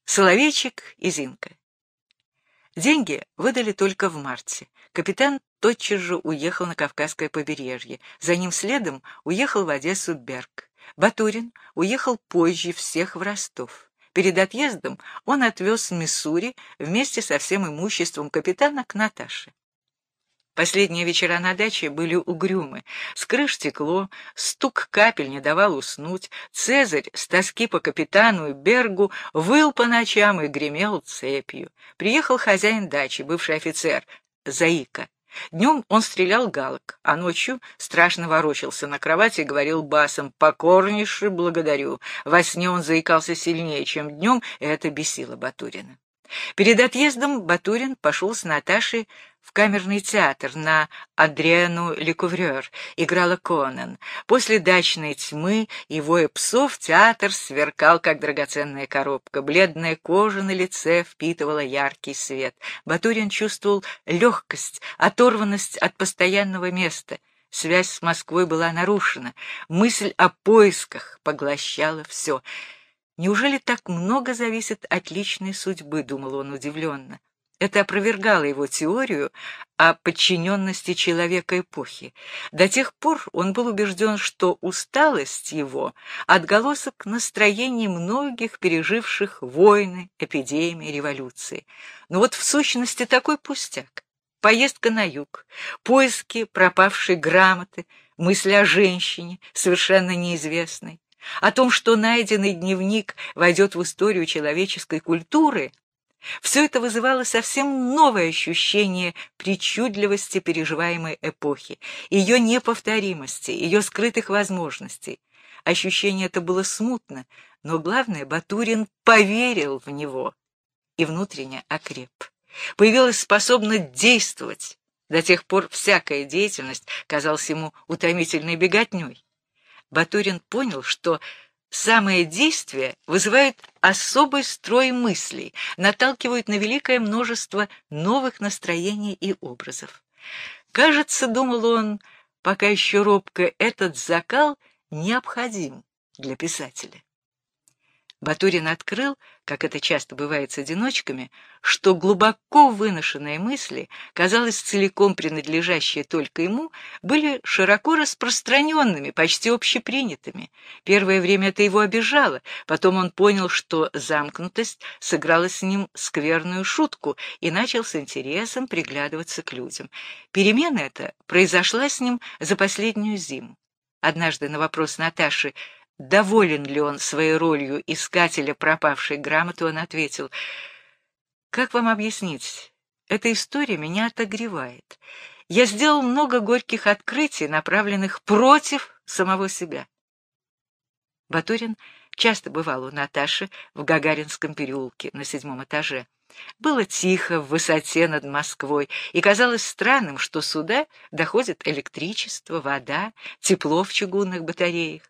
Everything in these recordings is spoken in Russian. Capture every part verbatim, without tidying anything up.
Соловейчик и Зинка. Деньги выдали только в марте. Капитан тотчас же уехал на Кавказское побережье. За ним следом уехал в Одессу Берг. Батурин уехал позже всех в Ростов. Перед отъездом он отвез Миссури вместе со всем имуществом капитана к Наташе. Последние вечера на даче были угрюмы. С крыш текло, стук капель не давал уснуть. Цезарь с тоски по капитану и Бергу выл по ночам и гремел цепью. Приехал хозяин дачи, бывший офицер, Заика. Днем он стрелял галок, а ночью страшно ворочался на кровати и говорил басом: «Покорнейше благодарю». Во сне он заикался сильнее, чем днем, и это бесило Батурина. Перед отъездом Батурин пошел с Наташей в камерный театр на Адриену Лекуврер, играла Конан. После дачной тьмы и воя псов театр сверкал, как драгоценная коробка. Бледная кожа на лице впитывала яркий свет. Батурин чувствовал легкость, оторванность от постоянного места. Связь с Москвой была нарушена. Мысль о поисках поглощала все. «Неужели так много зависит от личной судьбы?» — думал он удивленно. Это опровергало его теорию о подчиненности человека эпохи. До тех пор он был убежден, что усталость его — отголосок настроений многих, переживших войны, эпидемии, революции. Но вот в сущности такой пустяк. Поездка на юг, поиски пропавшей грамоты, мысли о женщине, совершенно неизвестной, о том, что найденный дневник войдет в историю человеческой культуры, все это вызывало совсем новое ощущение причудливости переживаемой эпохи, ее неповторимости, ее скрытых возможностей. Ощущение это было смутно, но главное, Батурин поверил в него и внутренне окреп. Появилась способность действовать. До тех пор всякая деятельность казалась ему утомительной беготней. Батурин понял, что самое действие вызывает особый строй мыслей, наталкивает на великое множество новых настроений и образов. Кажется, думал он, пока еще робко, этот закал необходим для писателя. Батурин открыл, как это часто бывает с одиночками, что глубоко выношенные мысли, казалось, целиком принадлежащие только ему, были широко распространенными, почти общепринятыми. Первое время это его обижало, потом он понял, что замкнутость сыграла с ним скверную шутку и начал с интересом приглядываться к людям. Перемена эта произошла с ним за последнюю зиму. Однажды на вопрос Наташи, доволен ли он своей ролью искателя пропавшей грамоты, он ответил: «Как вам объяснить? Эта история меня отогревает. Я сделал много горьких открытий, направленных против самого себя». Батурин часто бывал у Наташи в Гагаринском переулке на седьмом этаже. Было тихо в высоте над Москвой, и казалось странным, что сюда доходит электричество, вода, тепло в чугунных батареях.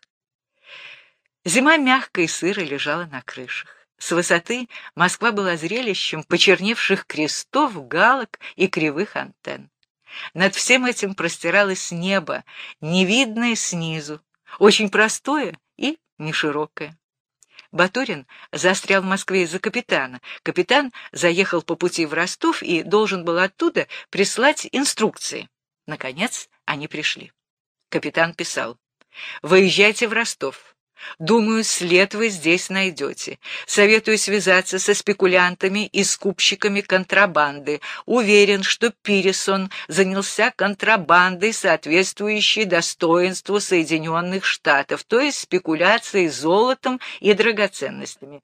Зима мягко и сыро лежала на крышах. С высоты Москва была зрелищем почерневших крестов, галок и кривых антенн. Над всем этим простиралось небо, невидное снизу, очень простое и неширокое. Батурин застрял в Москве из-за капитана. Капитан заехал по пути в Ростов и должен был оттуда прислать инструкции. Наконец они пришли. Капитан писал: «Выезжайте в Ростов. Думаю, след вы здесь найдете. Советую связаться со спекулянтами и скупщиками контрабанды. Уверен, что Пирисон занялся контрабандой, соответствующей достоинству Соединенных Штатов, то есть спекуляцией золотом и драгоценностями.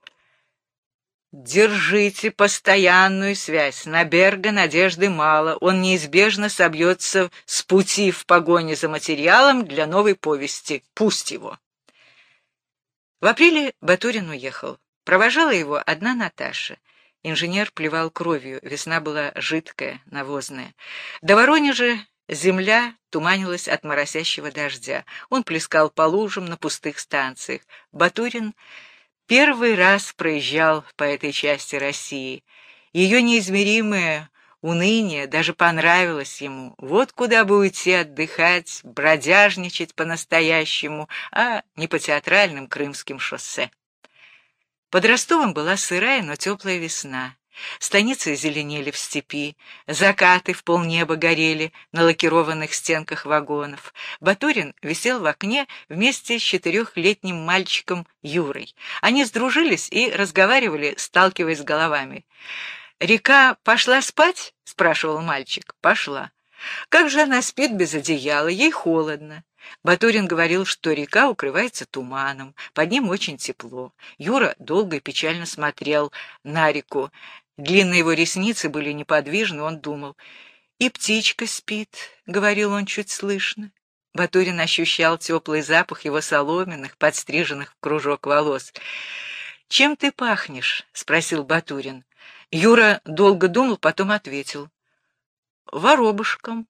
Держите постоянную связь. На Берга надежды мало. Он неизбежно собьется с пути в погоне за материалом для новой повести. Пусть его». В апреле Батурин уехал. Провожала его одна Наташа. Инженер плевал кровью, весна была жидкая, навозная. До Воронежа земля туманилась от моросящего дождя. Он плескал по лужам на пустых станциях. Батурин первый раз проезжал по этой части России. Ее неизмеримое уныние даже понравилось ему. Вот куда бы уйти отдыхать, бродяжничать по-настоящему, а не по театральным крымским шоссе. Под Ростовом была сырая, но теплая весна. Станицы зеленели в степи, закаты в полнеба горели на лакированных стенках вагонов. Батурин висел в окне вместе с четырехлетним мальчиком Юрой. Они сдружились и разговаривали, сталкиваясь головами. «Река пошла спать?» — спрашивал мальчик. «Пошла». «Как же она спит без одеяла? Ей холодно». Батурин говорил, что река укрывается туманом, под ним очень тепло. Юра долго и печально смотрел на реку. Длинные его ресницы были неподвижны, он думал. «И птичка спит», — говорил он чуть слышно. Батурин ощущал теплый запах его соломенных, подстриженных в кружок волос. «Чем ты пахнешь?» — спросил Батурин. Юра долго думал, потом ответил. «Воробушком».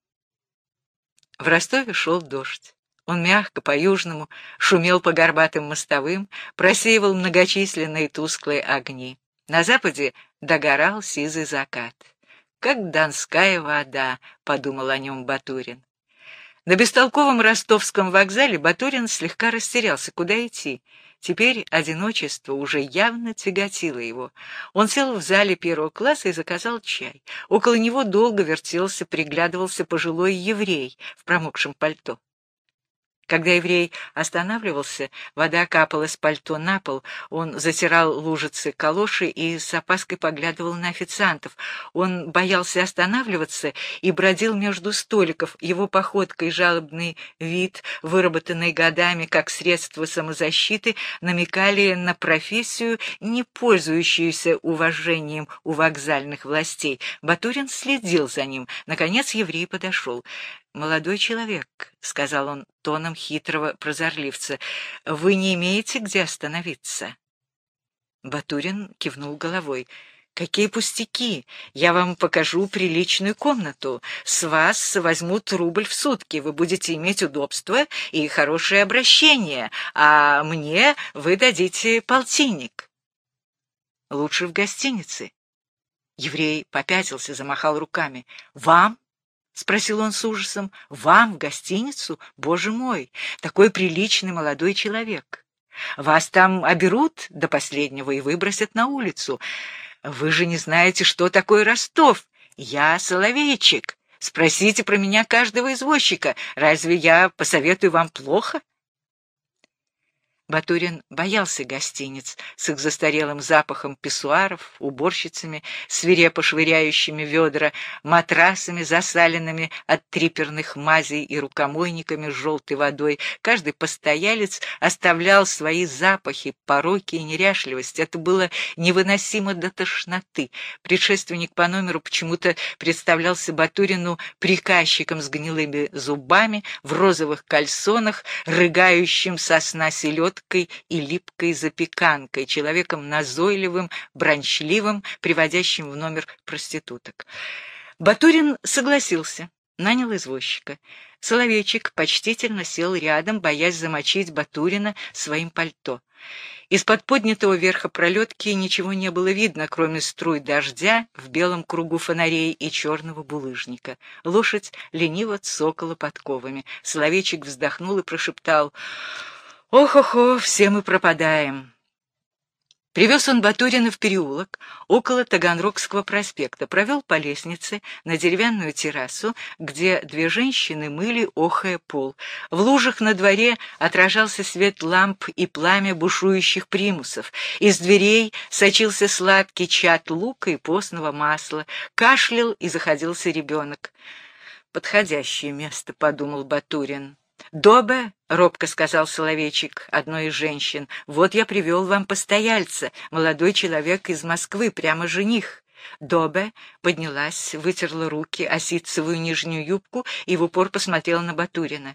В Ростове шел дождь. Он мягко, по-южному, шумел по горбатым мостовым, просеивал многочисленные тусклые огни. На западе догорал сизый закат. «Как донская вода», — подумал о нем Батурин. На бестолковом ростовском вокзале Батурин слегка растерялся, куда идти. Теперь одиночество уже явно тяготило его. Он сел в зале первого класса и заказал чай. Около него долго вертелся, приглядывался пожилой еврей в промокшем пальто. Когда еврей останавливался, вода капала с пальто на пол, он затирал лужицы калоши и с опаской поглядывал на официантов. Он боялся останавливаться и бродил между столиков. Его походка и жалобный вид, выработанный годами как средство самозащиты, намекали на профессию, не пользующуюся уважением у вокзальных властей. Батурин следил за ним. Наконец еврей подошел. «Молодой человек», — сказал он тоном хитрого прозорливца, — «вы не имеете где остановиться?» Батурин кивнул головой. «Какие пустяки! Я вам покажу приличную комнату. С вас возьмут рубль в сутки, вы будете иметь удобство и хорошее обращение, а мне вы дадите полтинник». «Лучше в гостинице». Еврей попятился, замахал руками. «Вам?» — спросил он с ужасом. «Вам в гостиницу? Боже мой, такой приличный молодой человек! Вас там оберут до последнего и выбросят на улицу. Вы же не знаете, что такое Ростов. Я Соловейчик. Спросите про меня каждого извозчика. Разве я посоветую вам плохо?» Батурин боялся гостиниц с их застарелым запахом писсуаров, уборщицами, свирепо швыряющими ведра, матрасами, засаленными от триперных мазей и рукомойниками с желтой водой. Каждый постоялец оставлял свои запахи, пороки и неряшливость. Это было невыносимо до тошноты. Предшественник по номеру почему-то представлялся Батурину приказчиком с гнилыми зубами, в розовых кальсонах, рыгающим со сна селедкой и липкой запеканкой, человеком назойливым, бранчливым, приводящим в номер проституток. Батурин согласился, нанял извозчика. Соловейчик почтительно сел рядом, боясь замочить Батурина своим пальто. Из-под поднятого верха пролетки ничего не было видно, кроме струй дождя в белом кругу фонарей и черного булыжника. Лошадь лениво цокала подковами. Соловейчик вздохнул и прошептал: «Ох-охо, все мы пропадаем». Привез он Батурина в переулок около Таганрогского проспекта, провел по лестнице на деревянную террасу, где две женщины мыли, охая, пол. В лужах на дворе отражался свет ламп и пламя бушующих примусов. Из дверей сочился сладкий чад лука и постного масла. Кашлял и заходился ребенок. «Подходящее место», — подумал Батурин. «Добе», — робко сказал Соловейчик одной из женщин, — «вот я привел вам постояльца, молодой человек из Москвы, прямо жених». Добе поднялась, вытерла руки о ситцевую нижнюю юбку и в упор посмотрела на Батурина.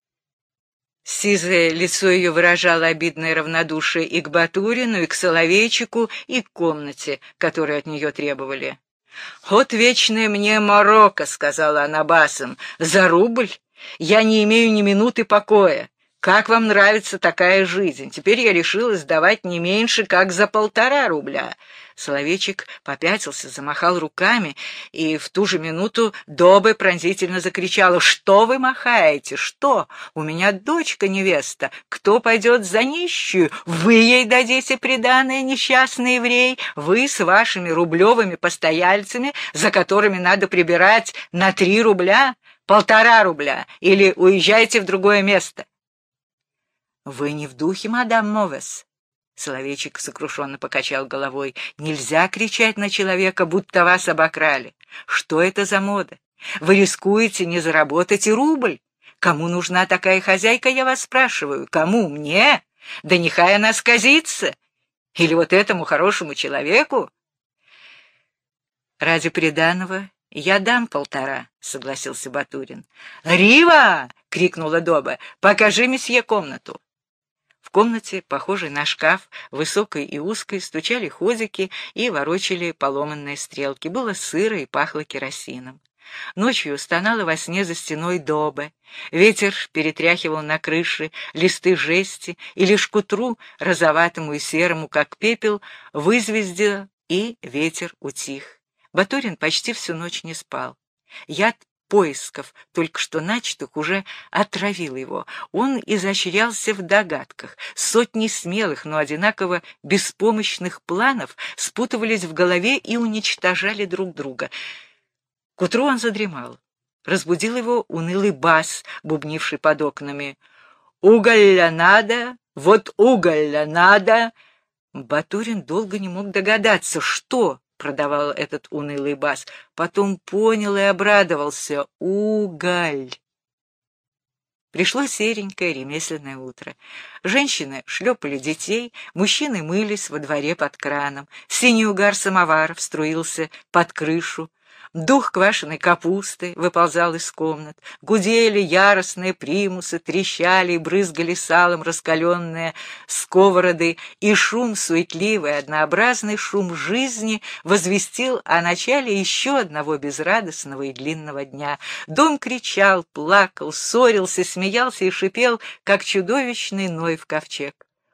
Сизое лицо ее выражало обидное равнодушие и к Батурину, и к Соловейчику, и к комнате, которую от нее требовали. «Вот вечная мне морока», — сказала она басом, — «за рубль я не имею ни минуты покоя. Как вам нравится такая жизнь? Теперь я решила сдавать не меньше, как за полтора рубля». Соловейчик попятился, замахал руками, и в ту же минуту Добе пронзительно закричала: «Что вы махаете? Что? У меня дочка-невеста. Кто пойдет за нищую? Вы ей дадите приданое, несчастный еврей? Вы с вашими рублевыми постояльцами, за которыми надо прибирать на три рубля, полтора рубля, или уезжайте в другое место». «Вы не в духе, мадам Мовес?» Соловейчик сокрушенно покачал головой. «Нельзя кричать на человека, будто вас обокрали. Что это за мода? Вы рискуете не заработать и рубль. Кому нужна такая хозяйка, я вас спрашиваю? Кому? Мне? Да нехай она сказится. Или вот этому хорошему человеку?» «Ради приданого я дам полтора», — согласился Батурин. «Рива!» — крикнула Доба. «Покажи месье комнату». В комнате, похожей на шкаф, высокой и узкой, стучали ходики и ворочали поломанные стрелки. Было сыро и пахло керосином. Ночью стонала во сне за стеной Доба. Ветер перетряхивал на крыше листы жести, и лишь к утру, розоватому и серому, как пепел, вызвездило, и ветер утих. Батурин почти всю ночь не спал. Яд поисков, только что начатых, уже отравил его. Он изощрялся в догадках. Сотни смелых, но одинаково беспомощных планов спутывались в голове и уничтожали друг друга. К утру он задремал. Разбудил его унылый бас, бубнивший под окнами. «Уголля надо, вот уголля надо!» Батурин долго не мог догадаться, что продавал этот унылый бас. Потом понял и обрадовался. Уголь! Пришло серенькое ремесленное утро. Женщины шлепали детей, мужчины мылись во дворе под краном. Синий угар самоваров струился под крышу. Дух квашеной капусты выползал из комнат. Гудели яростные примусы, трещали и брызгали салом раскаленные сковороды, и шум, суетливый, однообразный шум жизни возвестил о начале еще одного безрадостного и длинного дня. Дом кричал, плакал, ссорился, смеялся и шипел, как чудовищный Ной в ковчег.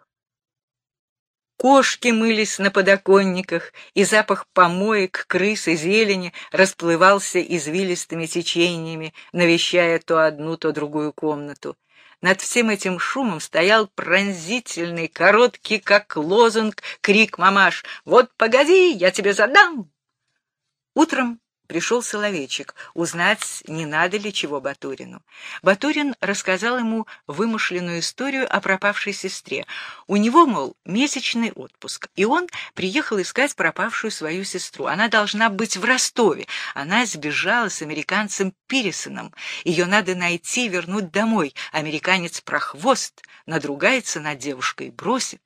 Кошки мылись на подоконниках, и запах помоек, крыс и зелени расплывался извилистыми течениями, навещая то одну, то другую комнату. Над всем этим шумом стоял пронзительный, короткий, как лозунг, крик мамаш: «Вот погоди, я тебе задам!» Утром пришел Соловейчик узнать, не надо ли чего Батурину. Батурин рассказал ему вымышленную историю о пропавшей сестре. У него, мол, месячный отпуск, и он приехал искать пропавшую свою сестру. Она должна быть в Ростове. Она сбежала с американцем Пирисоном. Ее надо найти и вернуть домой. Американец прохвост, надругается над девушкой, бросит.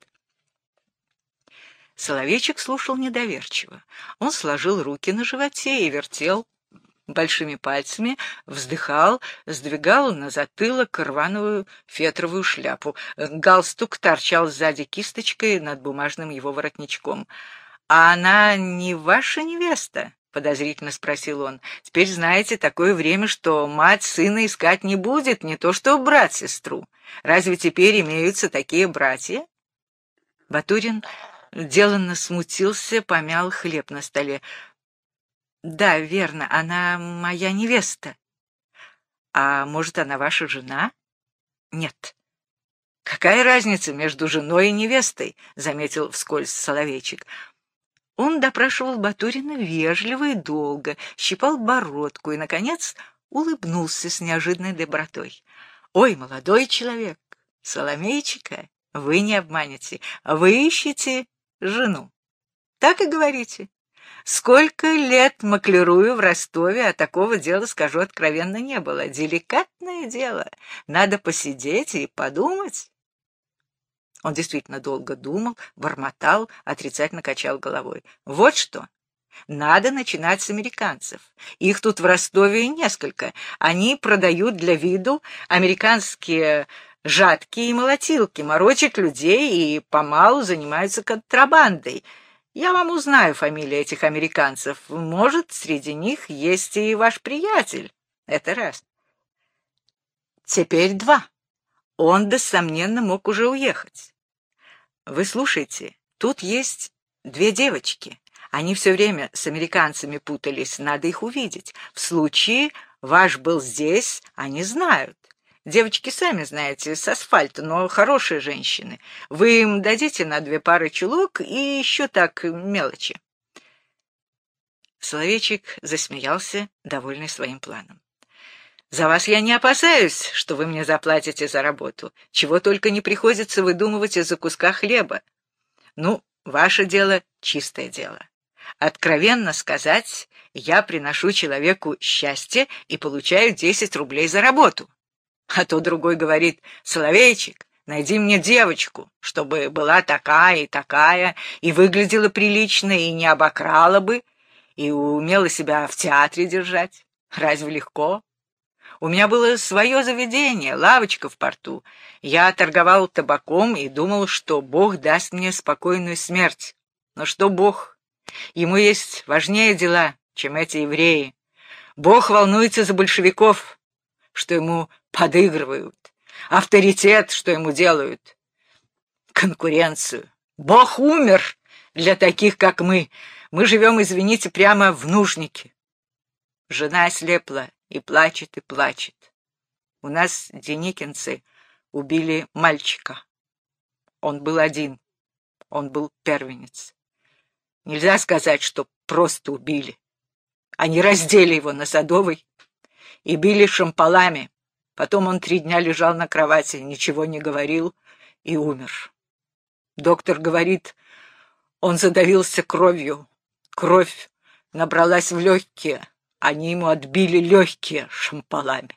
Соловейчик слушал недоверчиво. Он сложил руки на животе и вертел большими пальцами, вздыхал, сдвигал на затылок рваную фетровую шляпу. Галстук торчал сзади кисточкой над бумажным его воротничком. «А она не ваша невеста?» — подозрительно спросил он. «Теперь, знаете, такое время, что мать сына искать не будет, не то что брат сестру. Разве теперь имеются такие братья?» Батурин деланно смутился, помял хлеб на столе. «Да, верно, она моя невеста. А может, она ваша жена?» «Нет». «Какая разница между женой и невестой?» — заметил вскользь Соловейчик. Он допрашивал Батурина вежливо и долго, щипал бородку и, наконец, улыбнулся с неожиданной добротой. «Ой, молодой человек, Соломейчика вы не обманете. Вы ищете жену. Так и говорите. Сколько лет маклерую в Ростове, а такого дела, скажу откровенно, не было. Деликатное дело. Надо посидеть и подумать». Он действительно долго думал, бормотал, отрицательно качал головой. «Вот что. Надо начинать с американцев. Их тут в Ростове несколько. Они продают для виду американские жатки и молотилки, морочат людей и помалу занимаются контрабандой. Я вам узнаю фамилии этих американцев. Может, среди них есть и ваш приятель. Это раз. Теперь два. он, бессомненно, мог уже уехать. Вы слушайте, тут есть две девочки. Они все время с американцами путались, надо их увидеть. В случае ваш был здесь, они знают. Девочки, сами знаете, с асфальта, но хорошие женщины. Вы им дадите на две пары чулок и еще так мелочи. Соловейчик засмеялся, довольный своим планом. «За вас я не опасаюсь, что вы мне заплатите за работу. Чего только не приходится выдумывать из-за куска хлеба. Ну, ваше дело — чистое дело. Откровенно сказать, я приношу человеку счастье и получаю десять рублей за работу. А то другой говорит: Соловейчик, найди мне девочку, чтобы была такая и такая, и выглядела прилично, и не обокрала бы, и умела себя в театре держать. Разве легко? У меня было свое заведение, лавочка в порту. Я торговал табаком и думал, что Бог даст мне спокойную смерть. Но что Бог? Ему есть важнее дела, чем эти евреи. Бог волнуется за большевиков, что ему подыгрывают, авторитет, что ему делают, конкуренцию. Бог умер для таких, как мы. Мы живем, извините, прямо в нужнике. Жена ослепла и плачет, и плачет. У нас деникинцы убили мальчика. Он был один, он был первенец. Нельзя сказать, что просто убили. Они раздели его на Садовой и били шомполами. Потом он три дня лежал на кровати, ничего не говорил и умер. Доктор говорит, он задавился кровью. Кровь набралась в легкие. Они ему отбили легкие шомполами.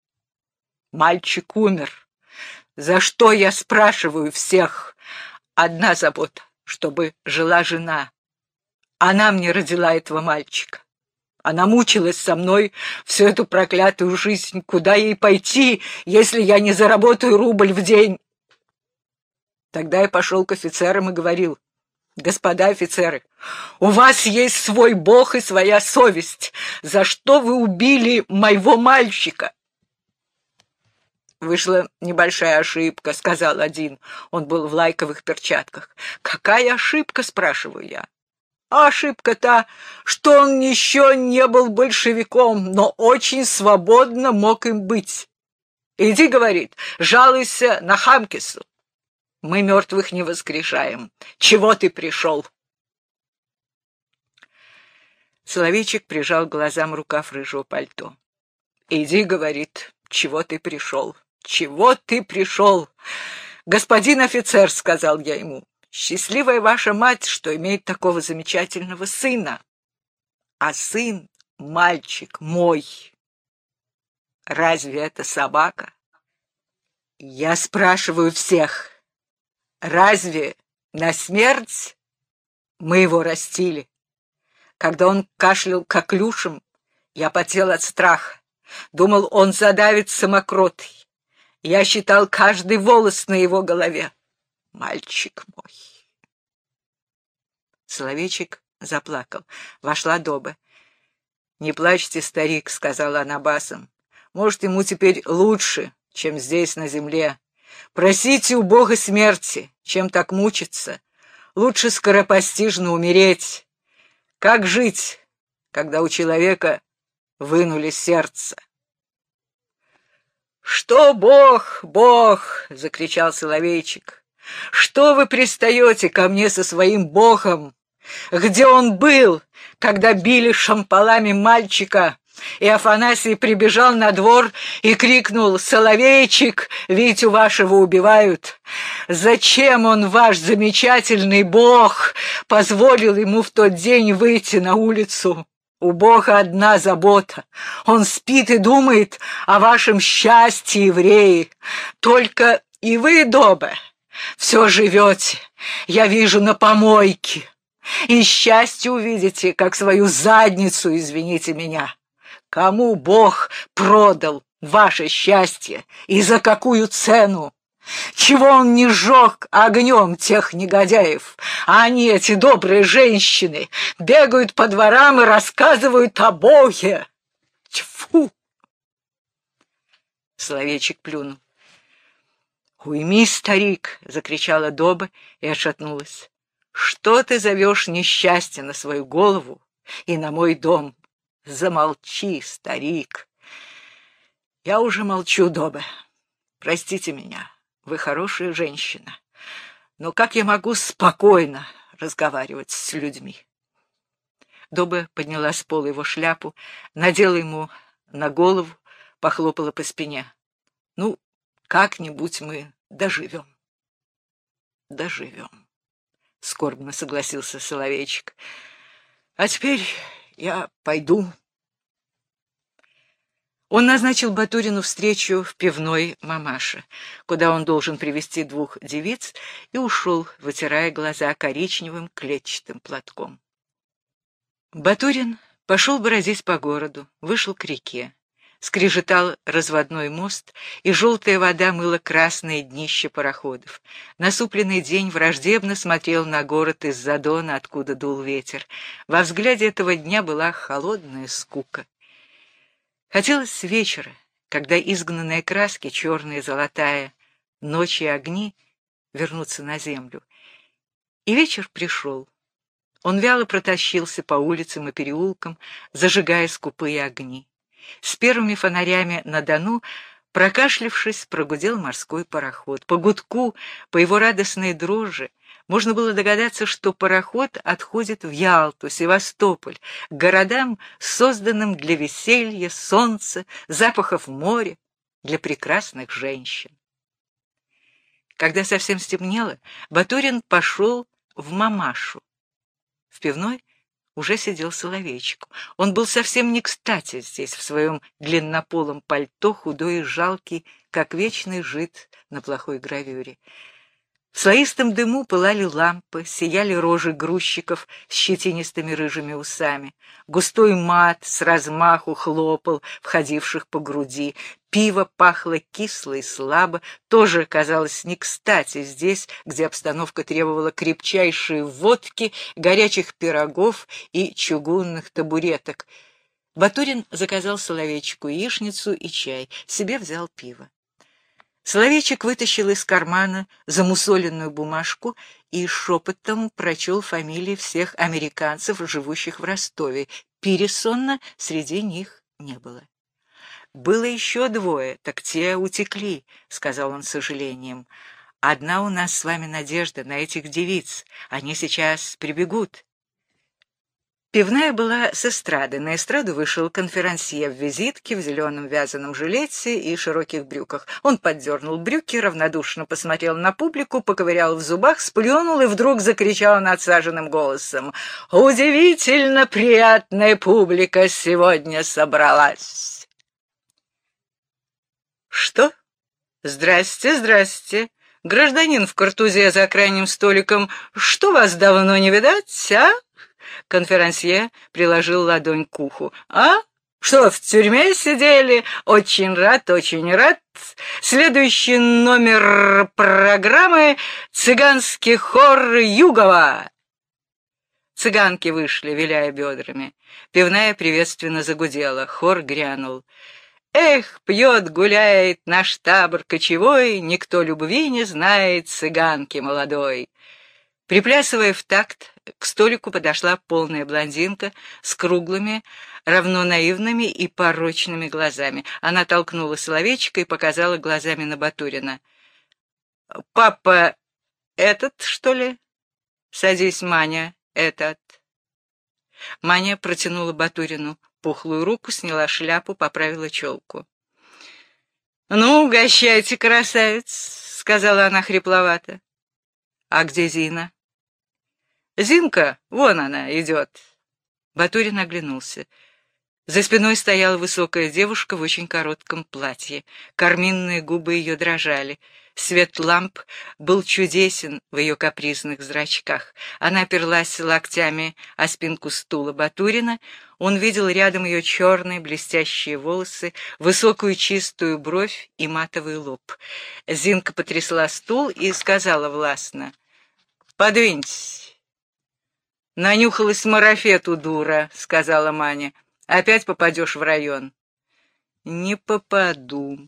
Мальчик умер. За что, я спрашиваю всех? Одна забота, чтобы жила жена. Она мне родила этого мальчика. Она мучилась со мной всю эту проклятую жизнь. Куда ей пойти, если я не заработаю рубль в день? Тогда я пошел к офицерам и говорил: господа офицеры, у вас есть свой Бог и своя совесть. За что вы убили моего мальчика? Вышла небольшая ошибка, сказал один. Он был в лайковых перчатках. Какая ошибка, спрашиваю я. А ошибка та, что он еще не был большевиком, но очень свободно мог им быть. Иди, говорит, жалуйся на Хамкису. Мы мертвых не воскрешаем. Чего ты пришел? Соловейчик прижал к глазам рукав рыжего пальто. Иди, говорит, чего ты пришел? Чего ты пришел? Господин офицер, сказал я ему, счастливая ваша мать, что имеет такого замечательного сына. А сын — мальчик мой. Разве это собака? Я спрашиваю всех. Разве на смерть мы его растили? Когда он кашлял коклюшем, я потел от страха. Думал, он задавит самокротой. Я считал каждый волос на его голове. Мальчик мой. Соловейчик заплакал. Вошла Доба. «Не плачьте, старик», — сказала она басом. «Может, ему теперь лучше, чем здесь, на земле. Просите у Бога смерти, чем так мучиться. Лучше скоропостижно умереть. Как жить, когда у человека вынули сердце?» «Что Бог, Бог!» — закричал Соловейчик. «Что вы пристаете ко мне со своим Богом? Где он был, когда били шомполами мальчика?» И Афанасий прибежал на двор и крикнул: «Соловейчик, Витю вашего убивают! Зачем он, ваш замечательный Бог, позволил ему в тот день выйти на улицу? У Бога одна забота. Он спит и думает о вашем счастье, евреи. Только и вы, Доба, все живете, я вижу, на помойке. И счастье увидите, как свою задницу, извините меня. Кому Бог продал ваше счастье и за какую цену? Чего он не сжег огнем тех негодяев? А они, эти добрые женщины, бегают по дворам и рассказывают о Боге. Тьфу!» Соловейчик плюнул. «Уймись, старик!» — закричала Доба и отшатнулась. «Что ты зовешь несчастье на свою голову и на мой дом? Замолчи, старик!» «Я уже молчу, Доба. Простите меня, вы хорошая женщина. Но как я могу спокойно разговаривать с людьми?» Доба подняла с пола его шляпу, надела ему на голову, похлопала по спине. «Ну, как-нибудь мы доживем». «Доживем», — скорбно согласился Соловейчик. «А теперь я пойду». Он назначил Батурину встречу в пивной «Мамаша», куда он должен привести двух девиц, и ушел, вытирая глаза коричневым клетчатым платком. Батурин пошел бродить по городу, вышел к реке. Скрежетал разводной мост, и желтая вода мыла красное днище пароходов. Насупленный день враждебно смотрел на город из-за дона, откуда дул ветер. Во взгляде этого дня была холодная скука. Хотелось вечера, когда изгнанные краски, черная и золотая, ночи и огни, вернутся на землю. И вечер пришел. Он вяло протащился по улицам и переулкам, зажигая скупые огни. С первыми фонарями на Дону, прокашлявшись, прогудел морской пароход. По гудку, по его радостной дрожи, можно было догадаться, что пароход отходит в Ялту, Севастополь, к городам, созданным для веселья, солнца, запахов моря, для прекрасных женщин. Когда совсем стемнело, Батурин пошел в «Мамашу». В пивной уже сидел Соловейчик. Он был совсем не кстати здесь, в своем длиннополом пальто, худой и жалкий, как вечный жид на плохой гравюре. В слоистом дыму пылали лампы, сияли рожи грузчиков с щетинистыми рыжими усами. Густой мат с размаху хлопал входивших по груди. Пиво пахло кисло и слабо, тоже казалось не кстати здесь, где обстановка требовала крепчайшей водки, горячих пирогов и чугунных табуреток. Батурин заказал Соловейчику яичницу и чай, себе взял пиво. Соловейчик вытащил из кармана замусоленную бумажку и шепотом прочел фамилии всех американцев, живущих в Ростове. Пиресона среди них не было. «Было еще двое, так те утекли», — сказал он с сожалением. «Одна у нас с вами надежда на этих девиц. Они сейчас прибегут». Пивная была с эстрады. На эстраду вышел конферансье в визитке, в зеленом вязаном жилете и широких брюках. Он поддернул брюки, равнодушно посмотрел на публику, поковырял в зубах, сплюнул и вдруг закричал надсаженным голосом: «Удивительно приятная публика сегодня собралась!» «Что? Здрасте, здрасте! Гражданин в картузе за крайним столиком, что вас давно не видать, а?» Конферансье приложил ладонь к уху. «А? Что, в тюрьме сидели? Очень рад, очень рад. Следующий номер программы — цыганский хор Югова». Цыганки вышли, виляя бедрами. Пивная приветственно загудела. Хор грянул. «Эх, пьет, гуляет наш табор кочевой, никто любви не знает, цыганки молодой». Приплясывая в такт, к столику подошла полная блондинка с круглыми, равно наивными и порочными глазами. Она толкнула Соловейчика и показала глазами на Батурина. «Папа этот, что ли? Садись, Маня, этот». Маня протянула Батурину пухлую руку, сняла шляпу, поправила челку. «Ну, угощайте, красавец», — сказала она хрипловато. «А где Зина?» «Зинка, вон она, идет». Батурин оглянулся. За спиной стояла высокая девушка в очень коротком платье. Карминные губы ее дрожали. Свет ламп был чудесен в ее капризных зрачках. Она оперлась локтями о спинку стула Батурина. Он видел рядом ее черные блестящие волосы, высокую чистую бровь и матовый лоб. Зинка потрясла стул и сказала властно: «Подвиньтесь». «Нанюхалась марафету, дура», — сказала Маня. «Опять попадешь в район». «Не попаду».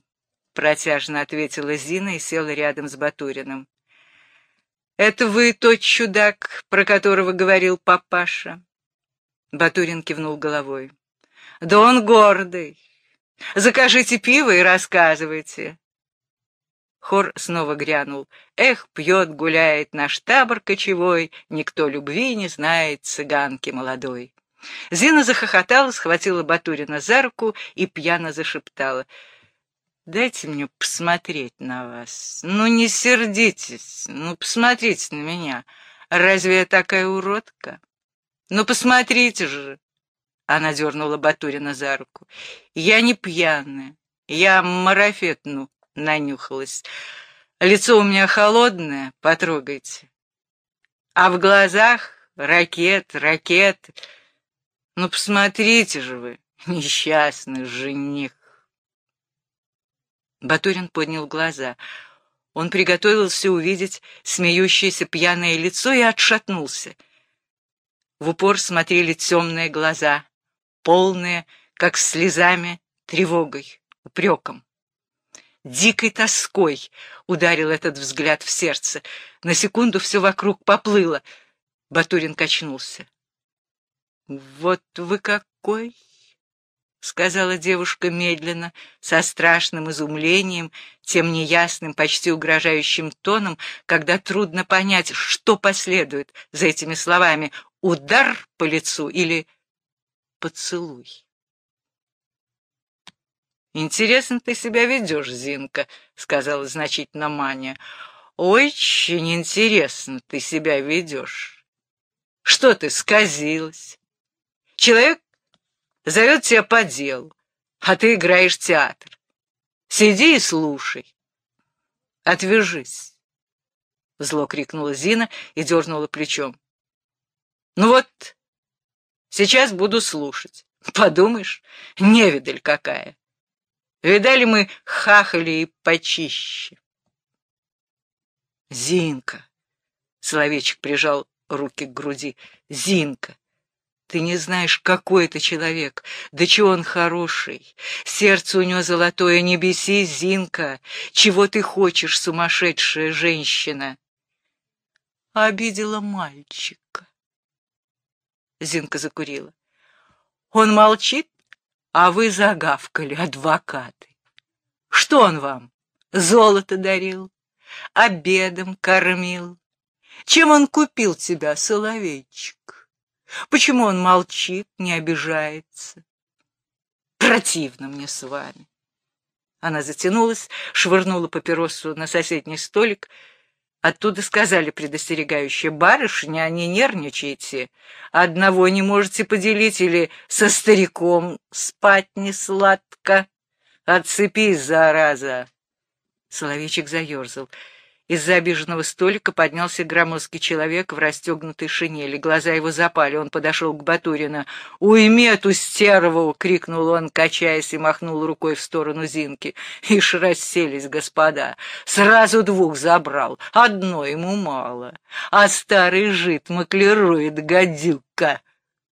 — протяжно ответила Зина и села рядом с Батуриным. «Это вы тот чудак, про которого говорил папаша?» Батурин кивнул головой. «Да он гордый. Закажите пиво и рассказывайте». Хор снова грянул. «Эх, пьет, гуляет наш табор кочевой, никто любви не знает цыганки молодой». Зина захохотала, схватила Батурина за руку и пьяно зашептала: «Дайте мне посмотреть на вас. Ну, не сердитесь. Ну, посмотрите на меня. Разве я такая уродка? Ну, посмотрите же!» Она дернула Батурина за руку. «Я не пьяная. Я марафетну нанюхалась. Лицо у меня холодное, потрогайте. А в глазах ракет, ракет. Ну, посмотрите же вы, несчастный жених». Батурин поднял глаза. Он приготовился увидеть смеющееся пьяное лицо и отшатнулся. В упор смотрели темные глаза, полные, как слезами, тревогой, упреком. Дикой тоской ударил этот взгляд в сердце. На секунду все вокруг поплыло. Батурин качнулся. «Вот вы какой!» — сказала девушка медленно, со страшным изумлением, тем неясным, почти угрожающим тоном, когда трудно понять, что последует за этими словами — удар по лицу или поцелуй. «Интересно ты себя ведешь, Зинка», — сказала значительно Маня. «Очень интересно ты себя ведешь. Что ты, сказилась? Человек зовет тебя по делу, а ты играешь театр. Сиди и слушай. Отвяжись!» Зло крикнула Зина и дернула плечом. «Ну вот, сейчас буду слушать. Подумаешь, невидаль какая. Видали мы хахали и почище». «Зинка!» — Соловейчик прижал руки к груди. «Зинка! Ты не знаешь, какой это человек, да чего он хороший. Сердце у него золотое, не бесись, Зинка. Чего ты хочешь, сумасшедшая женщина?» «Обидела мальчика». Зинка закурила. «Он молчит, а вы загавкали, адвокаты. Что он вам? Золото дарил, обедом кормил. Чем он купил тебя, Соловейчик? Почему он молчит, не обижается? Противно мне с вами». Она затянулась, швырнула папиросу на соседний столик. Оттуда сказали предостерегающе: «Барышня, не нервничайте. Одного не можете поделить или со стариком спать не сладко. Отцепись, зараза!» Соловейчик заерзал. Из-за обиженного столика поднялся громоздкий человек в расстегнутой шинели. Глаза его запали. Он подошел к Батурину. «Уйми эту стерву!» — крикнул он, качаясь, и махнул рукой в сторону Зинки. «Ишь, расселись, господа! Сразу двух забрал. Одно ему мало. А старый жид маклирует, гадюка!»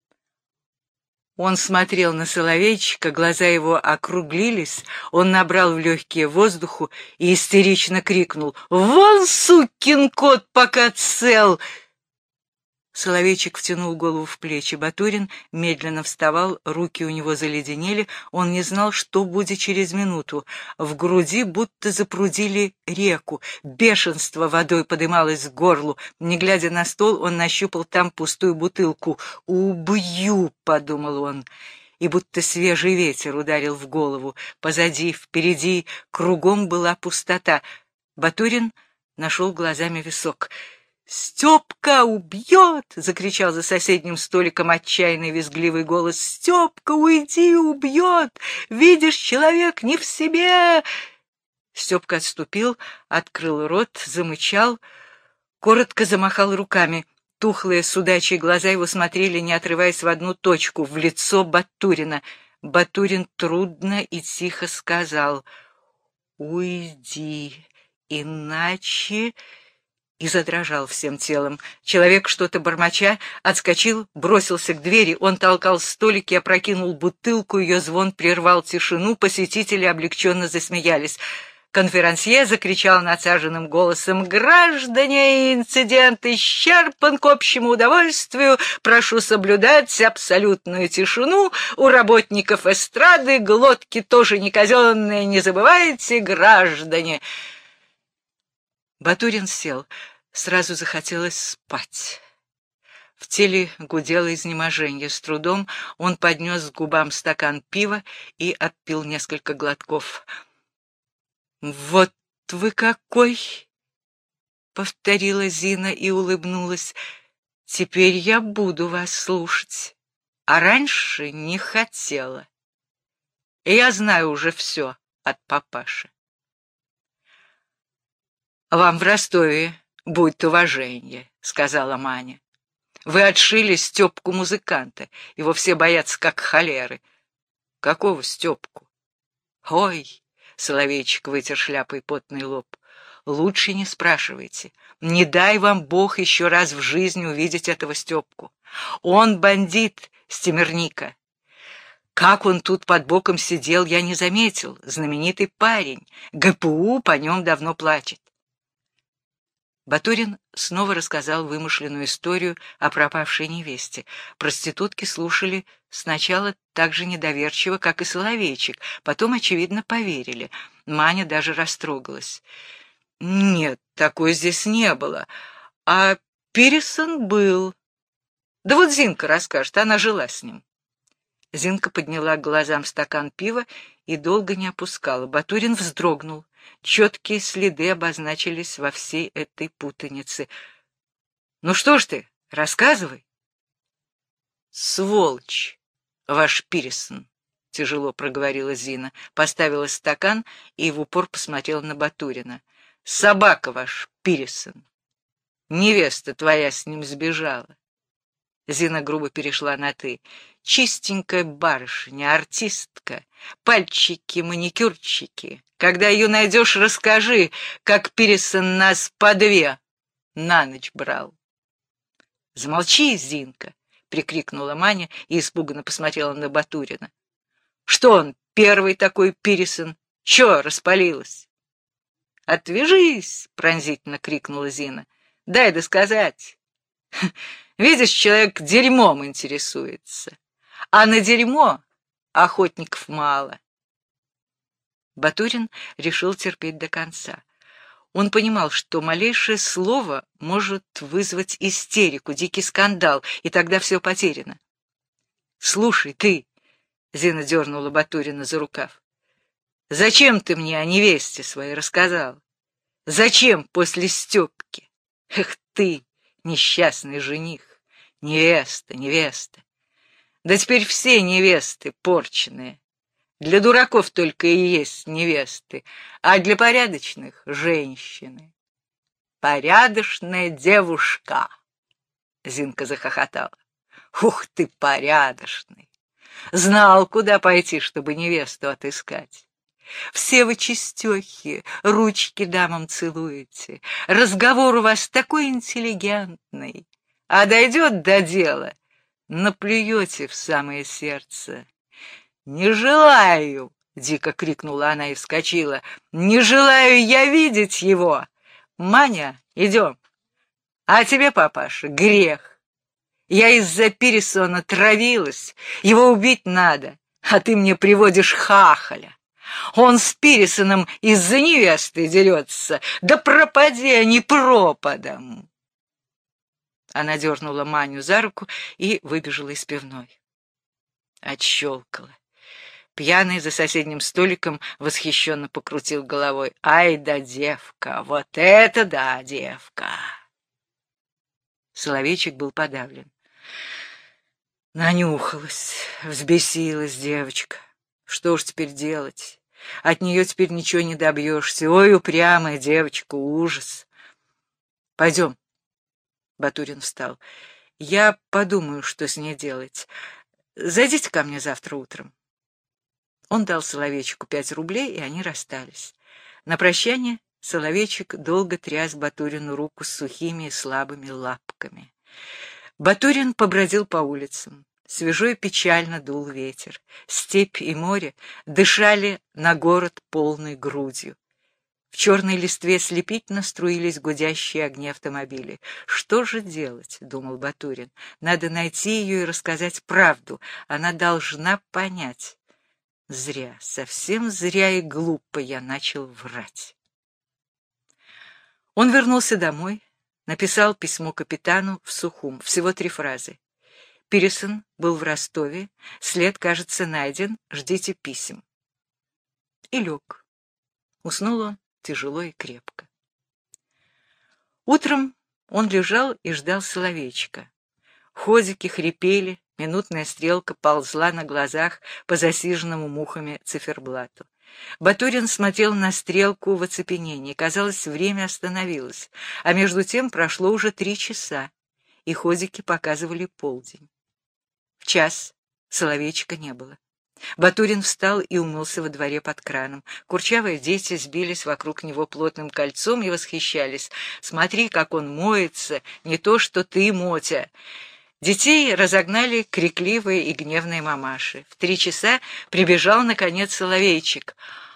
Он смотрел на Соловейчика, глаза его округлились, он набрал в легкие воздуху и истерично крикнул: «Вон, сукин кот, пока цел!» Соловейчик втянул голову в плечи. Батурин медленно вставал, руки у него заледенели, он не знал, что будет через минуту. В груди будто запрудили реку, бешенство водой подымалось к горлу. Не глядя на стол, он нащупал там пустую бутылку. «Убью!» — подумал он. И будто свежий ветер ударил в голову. Позади, впереди, кругом была пустота. Батурин нашел глазами висок. «Степка убьет!» — закричал за соседним столиком отчаянный визгливый голос. «Степка, уйди, убьет! Видишь, человек не в себе!» Степка отступил, открыл рот, замычал, коротко замахал руками. Тухлые судачьи глаза его смотрели, не отрываясь, в одну точку, в лицо Батурина. Батурин трудно и тихо сказал: «Уйди, иначе...» и задрожал всем телом. Человек, что-то бормоча, отскочил, бросился к двери. Он толкал столик и опрокинул бутылку, ее звон прервал тишину, посетители облегченно засмеялись. Конферансье закричал надсаженным голосом: «Граждане, инцидент исчерпан к общему удовольствию. Прошу соблюдать абсолютную тишину. У работников эстрады глотки тоже не казенные, не забывайте, граждане». Батурин сел. Сразу захотелось спать. В теле гудело изнеможение. С трудом он поднес к губам стакан пива и отпил несколько глотков. «Вот вы какой!» — повторила Зина и улыбнулась. «Теперь я буду вас слушать, а раньше не хотела. И я знаю уже все от папаши». «Вам в Ростове будет уважение», — сказала Маня. «Вы отшили Степку-музыканта, его все боятся как холеры». «Какого Степку?» «Ой!» — Соловейчик вытер шляпой потный лоб. «Лучше не спрашивайте. Не дай вам Бог еще раз в жизни увидеть этого Степку. Он бандит с Темерника. Как он тут под боком сидел, я не заметил. Знаменитый парень. ГПУ по нем давно плачет». Батурин снова рассказал вымышленную историю о пропавшей невесте. Проститутки слушали сначала так же недоверчиво, как и Соловейчик, потом, очевидно, поверили. Маня даже растрогалась. «Нет, такой здесь не было. А Пирисон был. Да вот Зинка расскажет, она жила с ним». Зинка подняла к глазам стакан пива и долго не опускала. Батурин вздрогнул. Четкие следы обозначились во всей этой путанице. «Ну что ж ты, рассказывай». «Сволочь, ваш Пирисон», — тяжело проговорила Зина, поставила стакан и в упор посмотрела на Батурина. «Собака ваш Пирисон. Невеста твоя с ним сбежала». Зина грубо перешла на «ты». «Чистенькая барышня, артистка, пальчики-маникюрчики. Когда ее найдешь, расскажи, как Пирисон нас по две на ночь брал». «Замолчи, Зинка!» — прикрикнула Маня и испуганно посмотрела на Батурина. «Что он, первый такой Пирисон? Че распалилась?» «Отвяжись!» — пронзительно крикнула Зина. «Дай досказать. Видишь, человек дерьмом интересуется, а на дерьмо охотников мало». Батурин решил терпеть до конца. Он понимал, что малейшее слово может вызвать истерику, дикий скандал, и тогда все потеряно. «Слушай, ты!» — Зина дернула Батурина за рукав. «Зачем ты мне о невесте своей рассказал? Зачем после Степки? Эх ты, несчастный жених! Невеста, невеста! Да теперь все невесты порченые. Для дураков только и есть невесты, а для порядочных — женщины. Порядочная девушка!» Зинка захохотала. «Ух ты, порядочный! Знал, куда пойти, чтобы невесту отыскать. Все вы чистехи, ручки дамам целуете, разговор у вас такой интеллигентный, а дойдет до дела, наплюете в самое сердце. «Не желаю!» — дико крикнула она и вскочила. «Не желаю я видеть его! Маня, идем! А тебе, папаша, грех! Я из-за Пирисона травилась, его убить надо, а ты мне приводишь хахаля. Он с Пирисоном из-за невесты дерется, да пропади они пропадом!» Она дернула Маню за руку и выбежала из пивной. Отщелкала. Пьяный за соседним столиком восхищенно покрутил головой. «Ай да девка! Вот это да, девка!» Соловейчик был подавлен. Нанюхалась, взбесилась девочка. Что уж теперь делать? От нее теперь ничего не добьешься. Ой, упрямая девочка, ужас. «Пойдем». Батурин встал. «Я подумаю, что с ней делать. Зайдите ко мне завтра утром». Он дал Соловейчику пять рублей, и они расстались. На прощание Соловейчик долго тряс Батурину руку с сухими и слабыми лапками. Батурин побродил по улицам. Свежо и печально дул ветер. Степь и море дышали на город полной грудью. В черной листве слепительно струились гудящие огни автомобилей. «Что же делать?» — думал Батурин. «Надо найти ее и рассказать правду. Она должна понять». Зря, совсем зря и глупо я начал врать. Он вернулся домой, написал письмо капитану в Сухум, всего три фразы. Пирсон был в Ростове, след, кажется, найден, ждите писем. И лег. Уснул он тяжело и крепко. Утром он лежал и ждал Соловейчика. Ходики хрипели, минутная стрелка ползла на глазах по засиженному мухами циферблату. Батурин смотрел на стрелку в оцепенении. Казалось, время остановилось, а между тем прошло уже три часа, и ходики показывали полдень. В час Соловейчика не было. Батурин встал и умылся во дворе под краном. Курчавые дети сбились вокруг него плотным кольцом и восхищались. «Смотри, как он моется, не то что ты, Мотя!» Детей разогнали крикливые и гневные мамаши. В три часа прибежал, наконец, Соловейчик.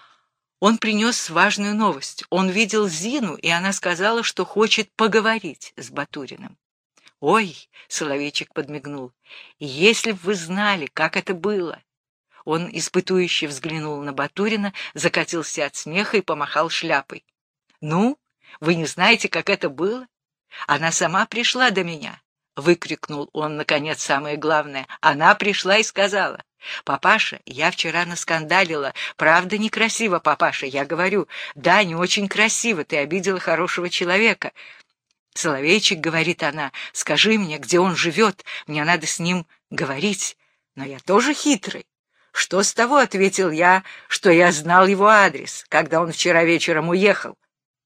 Он принес важную новость. Он видел Зину, и она сказала, что хочет поговорить с Батуриным. «Ой!» — Соловейчик подмигнул. «Если б вы знали, как это было!» Он испытующе взглянул на Батурина, закатился от смеха и помахал шляпой. «Ну, вы не знаете, как это было? Она сама пришла до меня!» — выкрикнул он, наконец, самое главное. Она пришла и сказала: «Папаша, я вчера наскандалила. Правда, некрасиво, папаша, я говорю. Да, не очень красиво, ты обидела хорошего человека». «Соловейчик, — говорит она, — скажи мне, где он живет, мне надо с ним говорить. Но я тоже хитрый. Что с того, — ответил я, — что я знал его адрес, когда он вчера вечером уехал».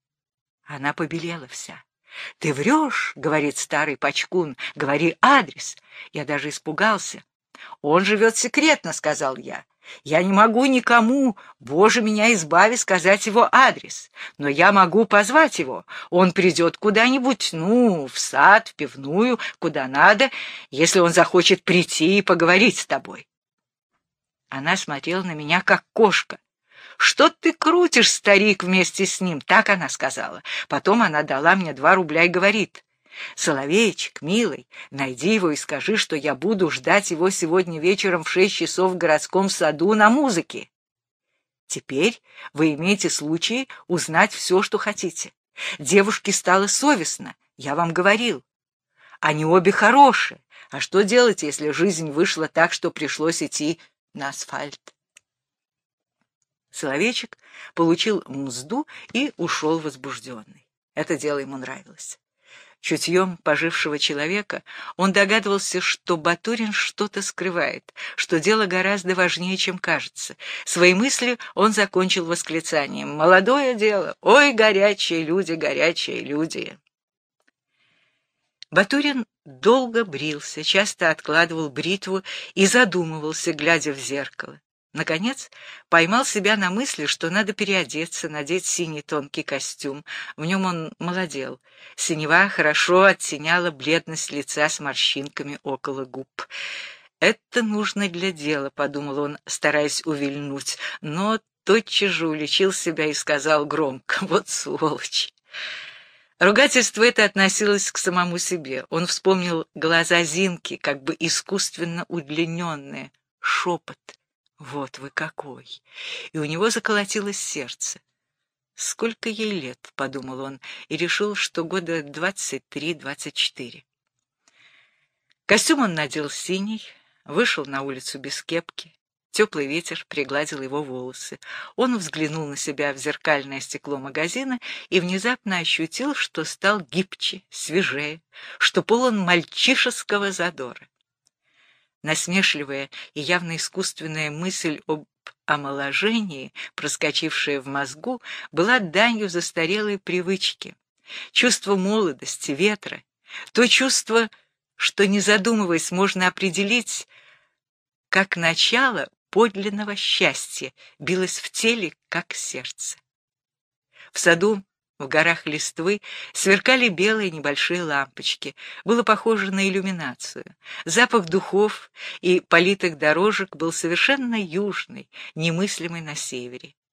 Она побелела вся. «Ты врешь, — говорит старый пачкун, — говори адрес». Я даже испугался. «Он живет секретно, — сказал я. Я не могу никому, Боже, меня избави, сказать его адрес. Но я могу позвать его. Он придет куда-нибудь, ну, в сад, в пивную, куда надо, если он захочет прийти и поговорить с тобой». Она смотрела на меня, как кошка. «Что ты крутишь, старик, вместе с ним?» — так она сказала. Потом она дала мне два рубля и говорит: «Соловейчик, милый, найди его и скажи, что я буду ждать его сегодня вечером в шесть часов в городском саду на музыке. Теперь вы имеете случай узнать все, что хотите. Девушке стало совестно, я вам говорил. Они обе хорошие. А что делать, если жизнь вышла так, что пришлось идти на асфальт?» Соловейчик получил мзду и ушел возбужденный. Это дело ему нравилось. Чутьем пожившего человека он догадывался, что Батурин что-то скрывает, что дело гораздо важнее, чем кажется. Свои мысли он закончил восклицанием: «Молодое дело! Ой, горячие люди, горячие люди!» Батурин долго брился, часто откладывал бритву и задумывался, глядя в зеркало. Наконец, поймал себя на мысли, что надо переодеться, надеть синий тонкий костюм. В нем он молодел. Синева хорошо оттеняла бледность лица с морщинками около губ. «Это нужно для дела», — подумал он, стараясь увильнуть, но тотчас же уличил себя и сказал громко: «Вот сволочь!» Ругательство это относилось к самому себе. Он вспомнил глаза Зинки, как бы искусственно удлиненные, шепот: «Вот вы какой!» И у него заколотилось сердце. «Сколько ей лет?» — подумал он, и решил, что года двадцать три-двадцать четыре. Костюм он надел синий, вышел на улицу без кепки. Теплый ветер пригладил его волосы. Он взглянул на себя в зеркальное стекло магазина и внезапно ощутил, что стал гибче, свежее, что полон мальчишеского задора. Насмешливая и явно искусственная мысль об омоложении, проскочившая в мозгу, была данью застарелой привычки. Чувство молодости, ветра, то чувство, что, не задумываясь, можно определить как начало подлинного счастья, билось в теле, как сердце. В саду, в горах листвы, сверкали белые небольшие лампочки. Было похоже на иллюминацию. Запах духов и политых дорожек был совершенно южный, немыслимый на севере.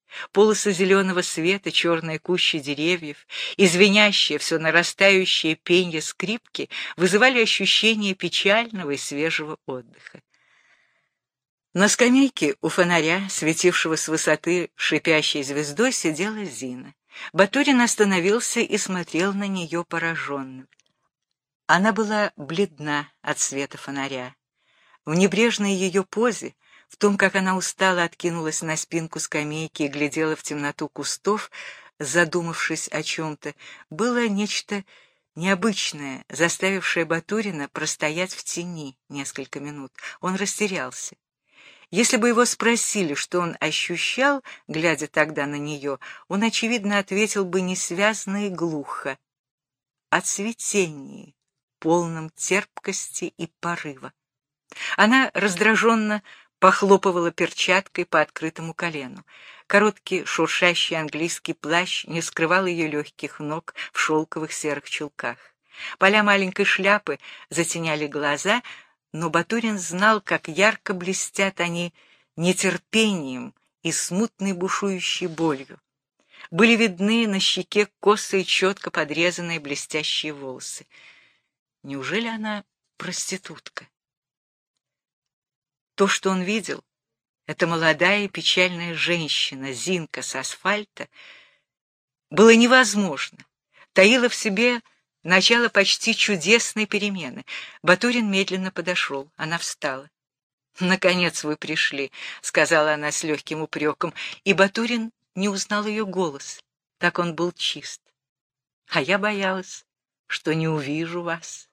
Полосы зеленого света, черные кущи деревьев и звенящее, все нарастающее пенье скрипки вызывали ощущение печального и свежего отдыха. На скамейке у фонаря, светившего с высоты шипящей звездой, сидела Зина. Батурин остановился и смотрел на нее пораженно. Она была бледна от света фонаря. В небрежной ее позе, в том, как она устало откинулась на спинку скамейки и глядела в темноту кустов, задумавшись о чем-то, было нечто необычное, заставившее Батурина простоять в тени несколько минут. Он растерялся. Если бы его спросили, что он ощущал, глядя тогда на нее, он, очевидно, ответил бы несвязно и глухо: о цветении, полном терпкости и порыва. Она раздраженно похлопывала перчаткой по открытому колену. Короткий шуршащий английский плащ не скрывал ее легких ног в шелковых серых чулках. Поля маленькой шляпы затеняли глаза, но Батурин знал, как ярко блестят они нетерпением и смутной бушующей болью. Были видны на щеке косые, четко подрезанные блестящие волосы. Неужели она проститутка? То, что он видел, эта молодая и печальная женщина, Зинка с асфальта, было невозможно, таило в себе начало почти чудесной перемены. Батурин медленно подошел, она встала. «Наконец вы пришли», — сказала она с легким упреком, и Батурин не узнал ее голос, так он был чист. «А я боялась, что не увижу вас».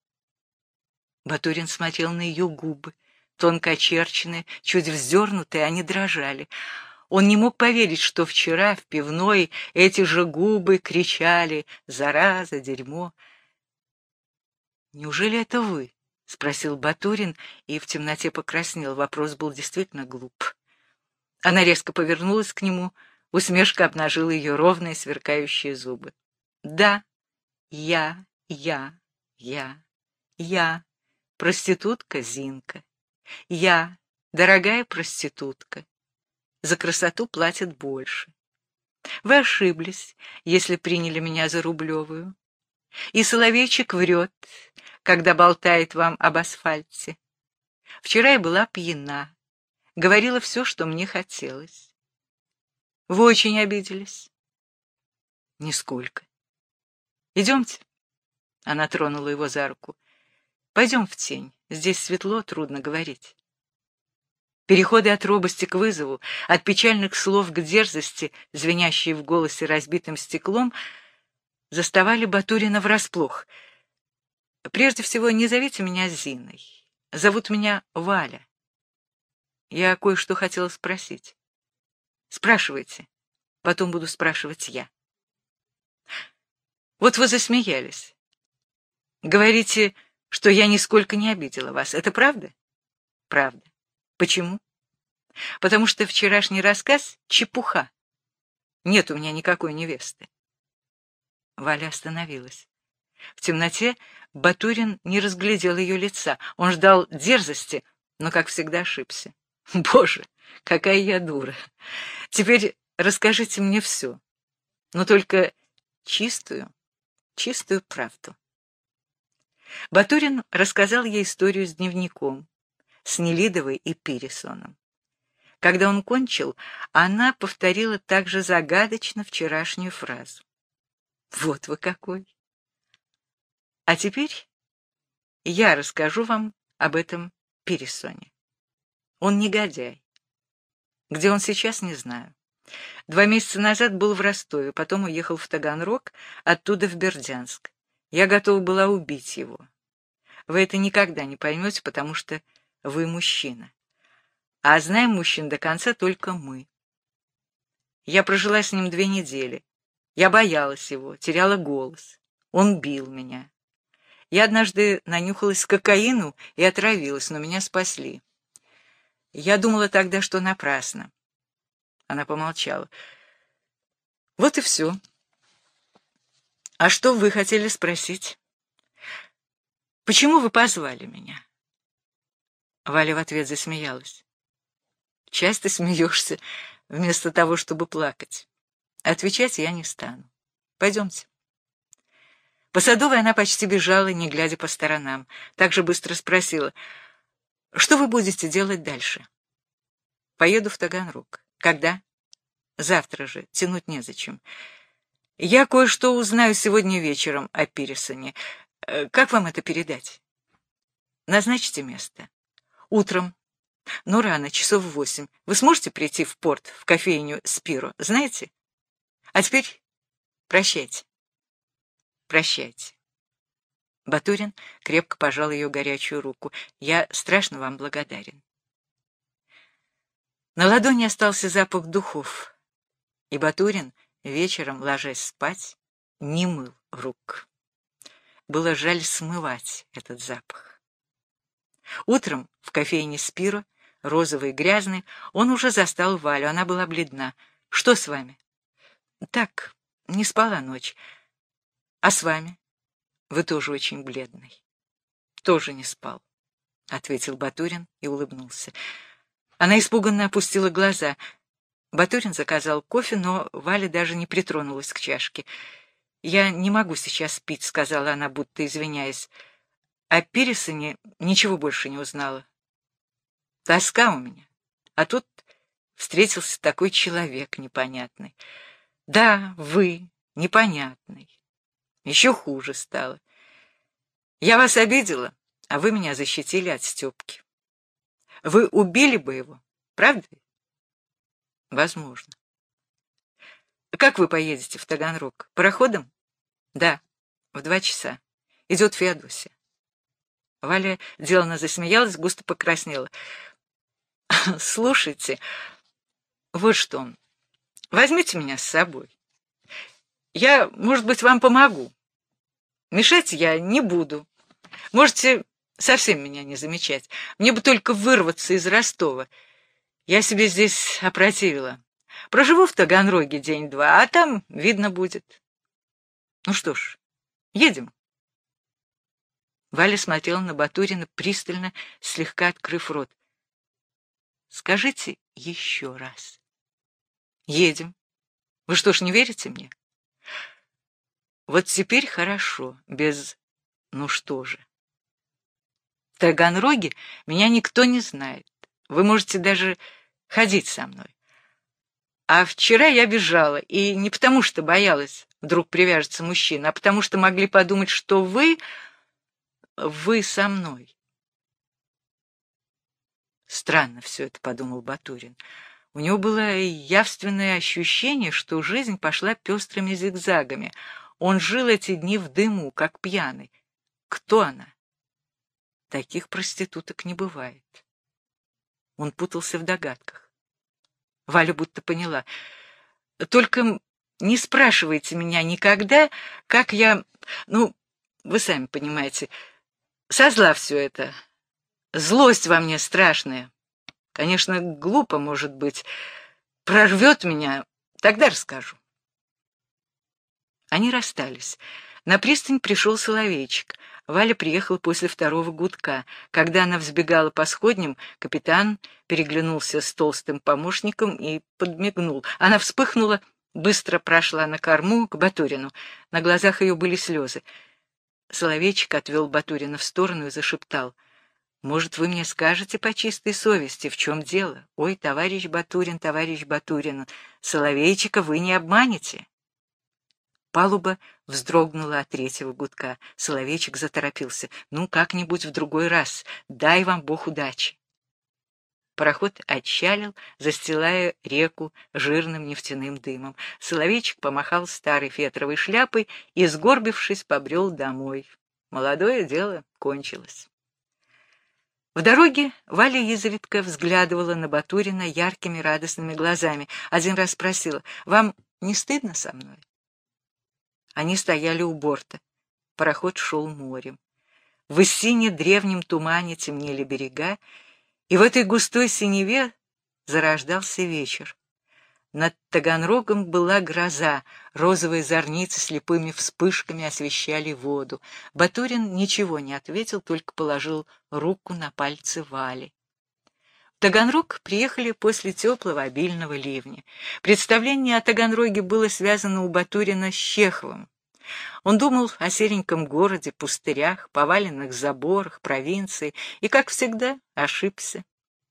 Батурин смотрел на ее губы, тонко очерченные, чуть вздернутые, они дрожали. Он не мог поверить, что вчера в пивной эти же губы кричали «Зараза! Дерьмо!». «Неужели это вы?» — спросил Батурин и в темноте покраснел. Вопрос был действительно глуп. Она резко повернулась к нему, усмешка обнажила ее ровные сверкающие зубы. «Да, я, я, я, я, проститутка Зинка. Я, дорогая проститутка. За красоту платят больше. Вы ошиблись, если приняли меня за Рублевую. И Соловейчик врет, когда болтает вам об асфальте. Вчера я была пьяна, говорила все, что мне хотелось. Вы очень обиделись? Нисколько. Идемте. Она тронула его за руку. Пойдем в тень. Здесь светло, трудно говорить. Переходы от робости к вызову, от печальных слов к дерзости, звенящие в голосе разбитым стеклом, заставали Батурина врасплох. Прежде всего, не зовите меня Зиной. Зовут меня Валя. Я кое-что хотела спросить. Спрашивайте. Потом буду спрашивать я. Вот вы засмеялись. Говорите, что я нисколько не обидела вас. Это правда? Правда. Почему? Потому что вчерашний рассказ — чепуха. Нет у меня никакой невесты. Валя остановилась. В темноте Батурин не разглядел ее лица. Он ждал дерзости, но, как всегда, ошибся. Боже, какая я дура! Теперь расскажите мне все, но только чистую, чистую правду. Батурин рассказал ей историю с дневником, с Нелидовой и Пирисоном. Когда он кончил, она повторила также загадочно вчерашнюю фразу. «Вот вы какой!» А теперь я расскажу вам об этом Пирисоне. Он негодяй. Где он сейчас, не знаю. Два месяца назад был в Ростове, потом уехал в Таганрог, оттуда в Бердянск. Я готова была убить его. Вы это никогда не поймете, потому что вы мужчина. А знаем мужчин до конца только мы. Я прожила с ним две недели. Я боялась его, теряла голос. Он бил меня. Я однажды нанюхалась кокаину и отравилась, но меня спасли. Я думала тогда, что напрасно. Она помолчала. Вот и все. А что вы хотели спросить? Почему вы позвали меня? Валя в ответ засмеялась. Часто смеешься, вместо того, чтобы плакать. Отвечать я не стану. Пойдемте. По Садовой она почти бежала, не глядя по сторонам. Так же быстро спросила: «Что вы будете делать дальше?» «Поеду в Таганрог». «Когда?» «Завтра же. Тянуть незачем. Я кое-что узнаю сегодня вечером о Пирсоне. Как вам это передать?» «Назначьте место. Утром. Но рано, часов в восемь. Вы сможете прийти в порт, в кофейню «Спиро», знаете? А теперь прощайте». «Прощайте». Батурин крепко пожал ее горячую руку. «Я страшно вам благодарен». На ладони остался запах духов, и Батурин, вечером, ложась спать, не мыл рук. Было жаль смывать этот запах. Утром в кофейне «Спиро», розовый и грязный, он уже застал Валю. Она была бледна. «Что с вами?» «Так, не спала ночь. А с вами?» «Вы тоже очень бледный». «Тоже не спал», — ответил Батурин и улыбнулся. Она испуганно опустила глаза. Батурин заказал кофе, но Валя даже не притронулась к чашке. «Я не могу сейчас пить», — сказала она, будто извиняясь. О Пирсоне ничего больше не узнала. Тоска у меня. А тут встретился такой человек непонятный. Да, вы непонятный. Еще хуже стало. Я вас обидела, а вы меня защитили от Степки. Вы убили бы его, правда? Возможно. Как вы поедете в Таганрог? Пароходом? Да, в два часа. Идет Феодосия. Валя деланно засмеялась, густо покраснела. Слушайте, вот что, возьмите меня с собой. Я, может быть, вам помогу. Мешать я не буду. Можете совсем меня не замечать. Мне бы только вырваться из Ростова. Я себе здесь опротивила. Проживу в Таганроге день-два, а там видно будет. Ну что ж, едем. Валя смотрела на Батурина пристально, слегка открыв рот. Скажите еще раз. Едем. Вы что ж, не верите мне? Вот теперь хорошо, без «ну что же». В Таганроге меня никто не знает. Вы можете даже ходить со мной. А вчера я бежала, и не потому что боялась, вдруг привяжется мужчина, а потому что могли подумать, что вы... вы со мной. Странно все это, подумал Батурин. У него было явственное ощущение, что жизнь пошла пестрыми зигзагами. Он жил эти дни в дыму, как пьяный. Кто она? Таких проституток не бывает. Он путался в догадках. Валя будто поняла. Только не спрашивайте меня никогда, как я... Ну, вы сами понимаете, со зла все это. Злость во мне страшная. Конечно, глупо, может быть. Прорвет меня, тогда расскажу. Они расстались. На пристань пришел Соловейчик. Валя приехала после второго гудка. Когда она взбегала по сходням, капитан переглянулся с толстым помощником и подмигнул. Она вспыхнула, быстро прошла на корму к Батурину. На глазах ее были слезы. Соловейчик отвел Батурина в сторону и зашептал: «Может, вы мне скажете по чистой совести, в чем дело? Ой, товарищ Батурин, товарищ Батурин, Соловейчика вы не обманете». Палуба вздрогнула от третьего гудка. Соловейчик заторопился. «Ну, как-нибудь в другой раз. Дай вам Бог удачи». Пароход отчалил, застилая реку жирным нефтяным дымом. Соловейчик помахал старой фетровой шляпой и, сгорбившись, побрел домой. Молодое дело кончилось. В дороге Валя изредка взглядывала на Батурина яркими радостными глазами. Один раз спросила: «Вам не стыдно со мной?» Они стояли у борта. Пароход шел морем. В сине древнем тумане темнели берега, и в этой густой синеве зарождался вечер. Над Таганрогом была гроза, розовые зорницы слепыми вспышками освещали воду. Батурин ничего не ответил, только положил руку на пальцы Вали. Таганрог приехали после теплого обильного ливня. Представление о Таганроге было связано у Батурина с Чеховым. Он думал о сереньком городе, пустырях, поваленных заборах, провинции, и, как всегда, ошибся.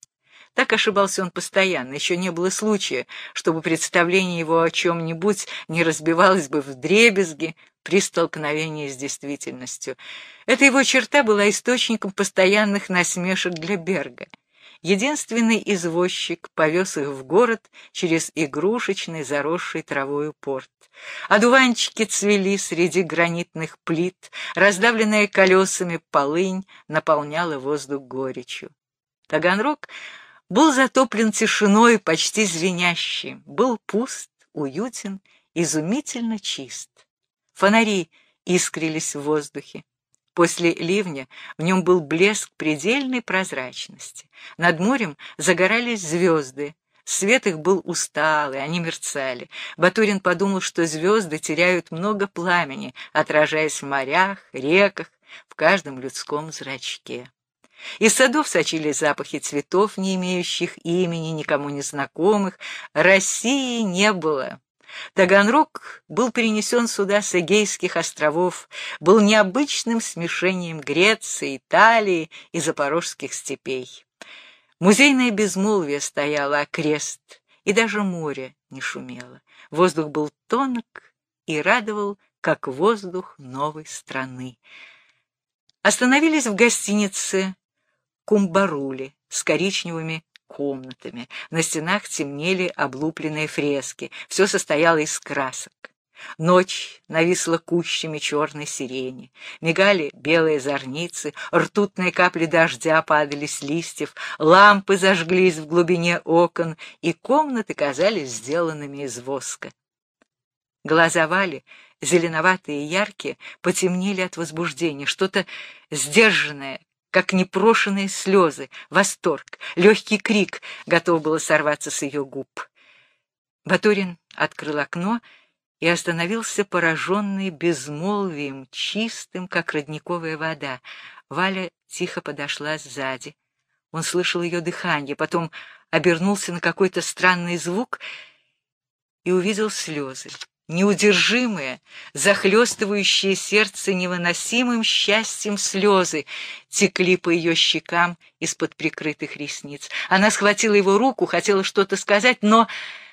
Так ошибался он постоянно, еще не было случая, чтобы представление его о чем-нибудь не разбивалось бы вдребезги при столкновении с действительностью. Эта его черта была источником постоянных насмешек для Берга. Единственный извозчик повез их в город через игрушечный, заросший травою порт. Одуванчики цвели среди гранитных плит, раздавленная колесами полынь наполняла воздух горечью. Таганрог был затоплен тишиной, почти звенящей, был пуст, уютен, изумительно чист. Фонари искрились в воздухе. После ливня в нем был блеск предельной прозрачности. Над морем загорались звезды. Свет их был усталый, они мерцали. Батурин подумал, что звезды теряют много пламени, отражаясь в морях, реках, в каждом людском зрачке. Из садов сочились запахи цветов, не имеющих имени, никому не знакомых. России не было. Таганрог был перенесен сюда с Эгейских островов, был необычным смешением Греции, Италии и запорожских степей. Музейное безмолвие стояло окрест, и даже море не шумело. Воздух был тонок и радовал, как воздух новой страны. Остановились в гостинице Кумбарули с коричневыми комнатами. На стенах темнели облупленные фрески. Все состояло из красок. Ночь нависла кущами черной сирени. Мигали белые зорницы, ртутные капли дождя падали с листьев, лампы зажглись в глубине окон, и комнаты казались сделанными из воска. Глаза Вали, зеленоватые и яркие, потемнели от возбуждения. Что-то сдержанное, как непрошенные слезы, восторг, легкий крик готов было сорваться с ее губ. Батурин открыл окно и остановился, пораженный безмолвием, чистым, как родниковая вода. Валя тихо подошла сзади. Он слышал ее дыхание, потом обернулся на какой-то странный звук и увидел слезы. Неудержимые, захлестывающие сердце невыносимым счастьем слезы текли по ее щекам из-под прикрытых ресниц. Она схватила его руку, хотела что-то сказать, но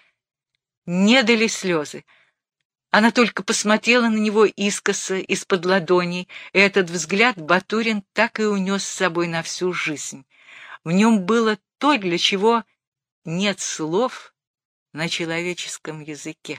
не дали слезы. Она только посмотрела на него искоса из-под ладоней, и этот взгляд Батурин так и унес с собой на всю жизнь. В нем было то, для чего нет слов на человеческом языке.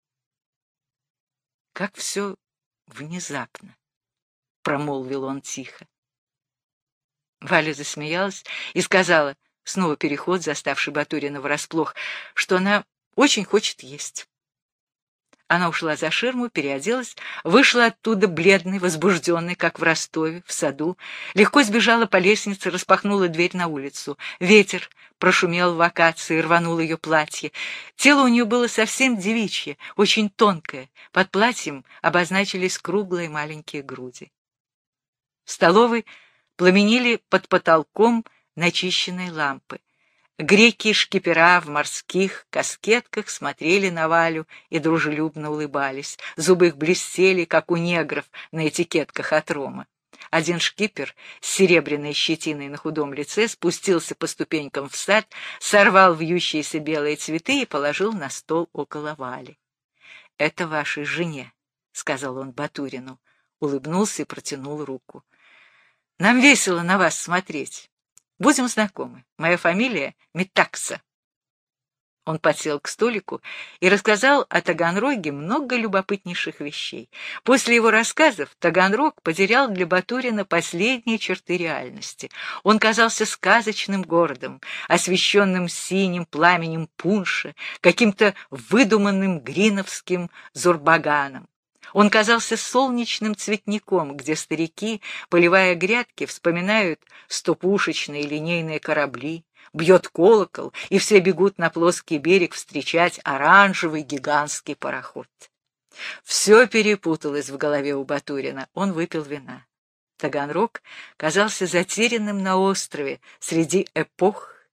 Как все внезапно, — промолвил он тихо. Валя засмеялась и сказала, снова переход, заставший Батурина врасплох, что она очень хочет есть. Она ушла за ширму, переоделась, вышла оттуда бледной, возбужденной, как в Ростове, в саду, легко сбежала по лестнице, распахнула дверь на улицу. Ветер прошумел в акации, рванул ее платье. Тело у нее было совсем девичье, очень тонкое. Под платьем обозначились круглые маленькие груди. В столовой пламенели под потолком начищенные лампы. Греки-шкипера в морских каскетках смотрели на Валю и дружелюбно улыбались. Зубы их блестели, как у негров на этикетках от рома. Один шкипер с серебряной щетиной на худом лице спустился по ступенькам в сад, сорвал вьющиеся белые цветы и положил на стол около Вали. — Это вашей жене, — сказал он Батурину, улыбнулся и протянул руку. — Нам весело на вас смотреть. Будем знакомы. Моя фамилия Метакса. Он подсел к столику и рассказал о Таганроге много любопытнейших вещей. После его рассказов Таганрог потерял для Батурина последние черты реальности. Он казался сказочным городом, освещенным синим пламенем пунша, каким-то выдуманным гриновским Зурбаганом. Он казался солнечным цветником, где старики, поливая грядки, вспоминают стопушечные линейные корабли, бьет колокол, и все бегут на плоский берег встречать оранжевый гигантский пароход. Все перепуталось в голове у Батурина. Он выпил вина. Таганрог казался затерянным на острове среди эпох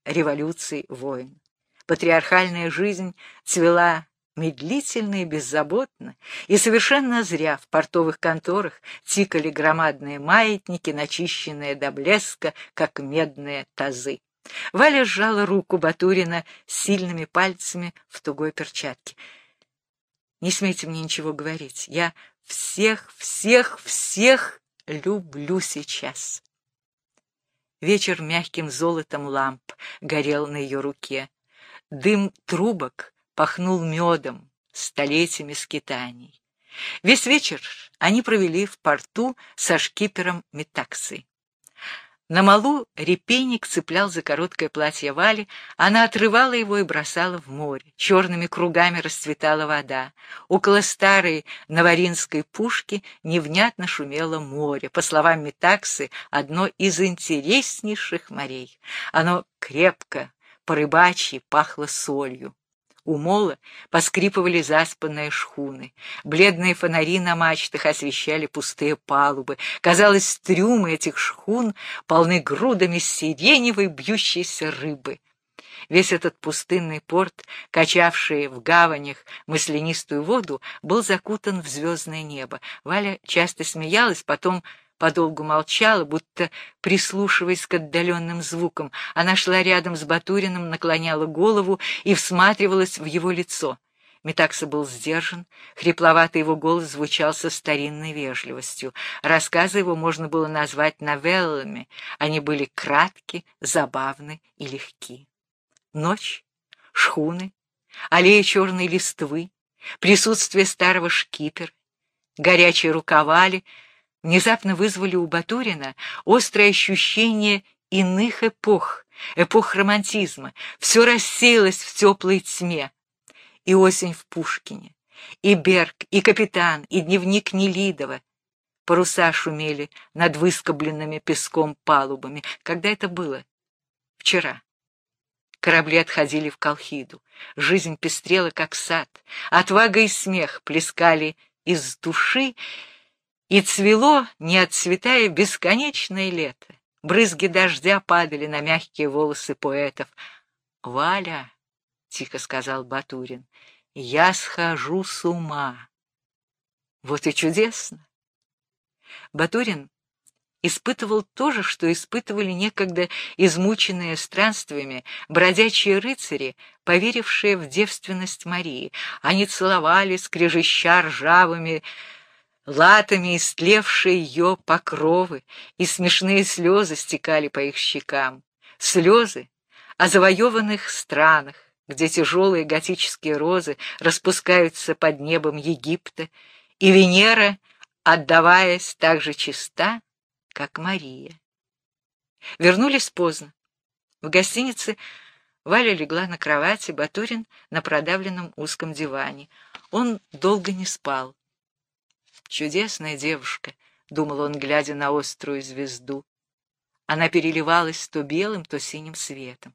революций, войн. Патриархальная жизнь цвела медлительно и беззаботно, и совершенно зря в портовых конторах тикали громадные маятники, начищенные до блеска, как медные тазы. Валя сжала руку Батурина сильными пальцами в тугой перчатке. «Не смейте мне ничего говорить. Я всех, всех, всех люблю сейчас». Вечер мягким золотом ламп горел на ее руке. Дым трубок пахнул медом, столетиями скитаний. Весь вечер они провели в порту со шкипером Метаксой. На малу репейник цеплял за короткое платье Вали, она отрывала его и бросала в море. Черными кругами расцветала вода. Около старой Новоринской пушки невнятно шумело море. По словам Метаксы, одно из интереснейших морей. Оно крепко, по-рыбачьи пахло солью. У мола поскрипывали заспанные шхуны. Бледные фонари на мачтах освещали пустые палубы. Казалось, трюмы этих шхун полны грудами сиреневой бьющейся рыбы. Весь этот пустынный порт, качавший в гаванях маслянистую воду, был закутан в звездное небо. Валя часто смеялась, потом подолгу молчала, будто прислушиваясь к отдаленным звукам. Она шла рядом с Батуриным, наклоняла голову и всматривалась в его лицо. Метакса был сдержан, хрипловатый его голос звучал со старинной вежливостью. Рассказы его можно было назвать новеллами. Они были кратки, забавны и легки. Ночь, шхуны, аллея черной листвы, присутствие старого шкипера, горячие рукавали — внезапно вызвали у Батурина острое ощущение иных эпох, эпох романтизма. Все рассеялось в теплой тьме. И осень в Пушкине, и Берг, и капитан, и дневник Нелидова. Паруса шумели над выскобленными песком палубами. Когда это было? Вчера. Корабли отходили в Колхиду. Жизнь пестрела, как сад. Отвага и смех плескали из души, и цвело, не отцветая, бесконечное лето. Брызги дождя падали на мягкие волосы поэтов. «Валя», — тихо сказал Батурин, — «я схожу с ума». Вот и чудесно. Батурин испытывал то же, что испытывали некогда измученные странствиями бродячие рыцари, поверившие в девственность Марии. Они целовали, скрежеща ржавыми латами истлевшие ее покровы, и смешные слезы стекали по их щекам. Слезы о завоеванных странах, где тяжелые готические розы распускаются под небом Египта, и Венера, отдаваясь так же чиста, как Мария. Вернулись поздно. В гостинице Валя легла на кровати, Батурин на продавленном узком диване. Он долго не спал. «Чудесная девушка», — думал он, глядя на острую звезду. Она переливалась то белым, то синим светом.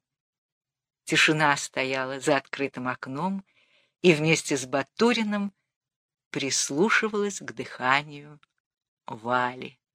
Тишина стояла за открытым окном и вместе с Батуриным прислушивалась к дыханию Вали.